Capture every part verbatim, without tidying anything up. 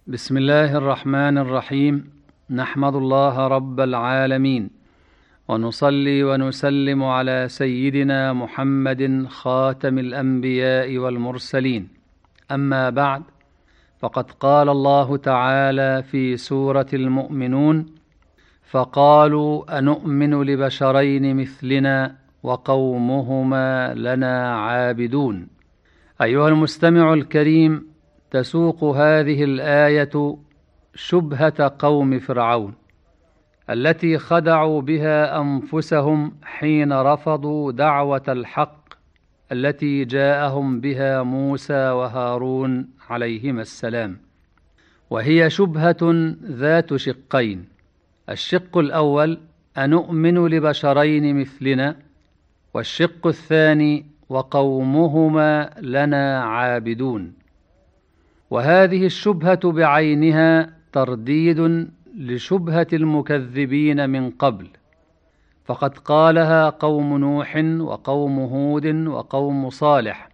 بسم الله الرحمن الرحيم. نحمد الله رب العالمين، ونصلي ونسلم على سيدنا محمد خاتم الأنبياء والمرسلين. أما بعد، فقد قال الله تعالى في سورة المؤمنون: فقالوا أنؤمن لبشرين مثلنا وقومهما لنا عابدون. أيها المستمع الكريم، تسوق هذه الآية شبهة قوم فرعون التي خدعوا بها أنفسهم حين رفضوا دعوة الحق التي جاءهم بها موسى وهارون عليهما السلام، وهي شبهة ذات شقين. الشق الأول: أنؤمن لبشرين مثلنا، والشق الثاني: وقومهما لنا عابدون. وهذه الشبهة بعينها ترديد لشبهة المكذبين من قبل، فقد قالها قوم نوح وقوم هود وقوم صالح،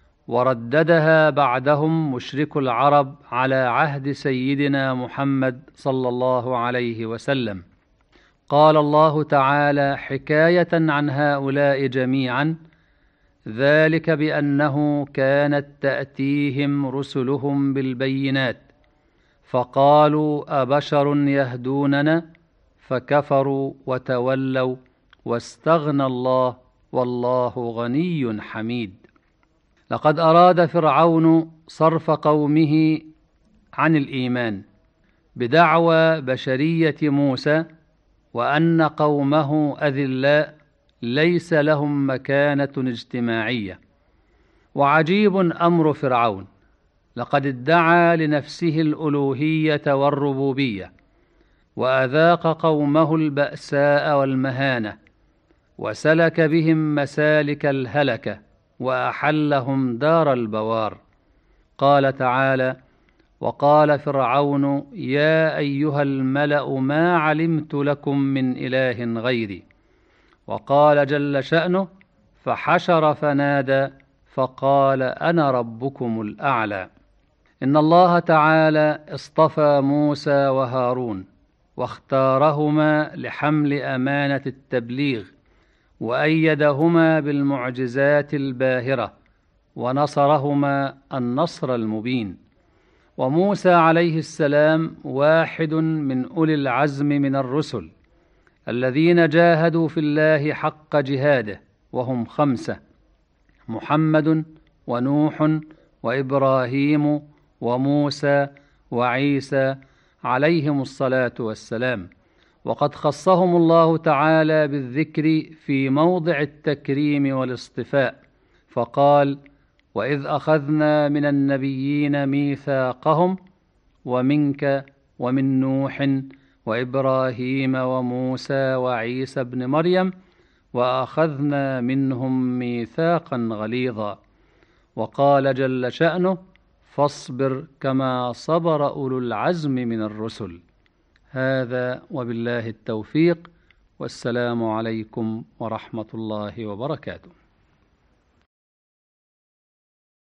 ورددها بعدهم مشرك العرب على عهد سيدنا محمد صلى الله عليه وسلم. قال الله تعالى حكاية عن هؤلاء جميعا: ذلك بأنه كانت تأتيهم رسلهم بالبينات فقالوا أبشر يهدوننا فكفروا وتولوا واستغنى الله والله غني حميد. لقد أراد فرعون صرف قومه عن الإيمان بدعوى بشرية موسى، وأن قومه أذلاء ليس لهم مكانة اجتماعية. وعجيب أمر فرعون، لقد ادعى لنفسه الألوهية والربوبية، وأذاق قومه البأساء والمهانة، وسلك بهم مسالك الهلكة، وأحلهم دار البوار. قال تعالى: وقال فرعون يا أيها الملأ ما علمت لكم من إله غيري. وقال جل شأنه: فحشر فنادى فقال أنا ربكم الأعلى. إن الله تعالى اصطفى موسى وهارون واختارهما لحمل أمانة التبليغ، وأيدهما بالمعجزات الباهرة، ونصرهما النصر المبين. وموسى عليه السلام واحد من أولي العزم من الرسل الذين جاهدوا في الله حق جهاده، وهم خمسة: محمد ونوح وإبراهيم وموسى وعيسى عليهم الصلاة والسلام. وقد خصهم الله تعالى بالذكر في موضع التكريم والاصطفاء، فقال: وإذ أخذنا من النبيين ميثاقهم ومنك ومن نوح وإبراهيم وموسى وعيسى ابن مريم وأخذنا منهم ميثاقا غليظا. وقال جل شأنه: فاصبر كما صبر أولو العزم من الرسل. هذا وبالله التوفيق، والسلام عليكم ورحمة الله وبركاته.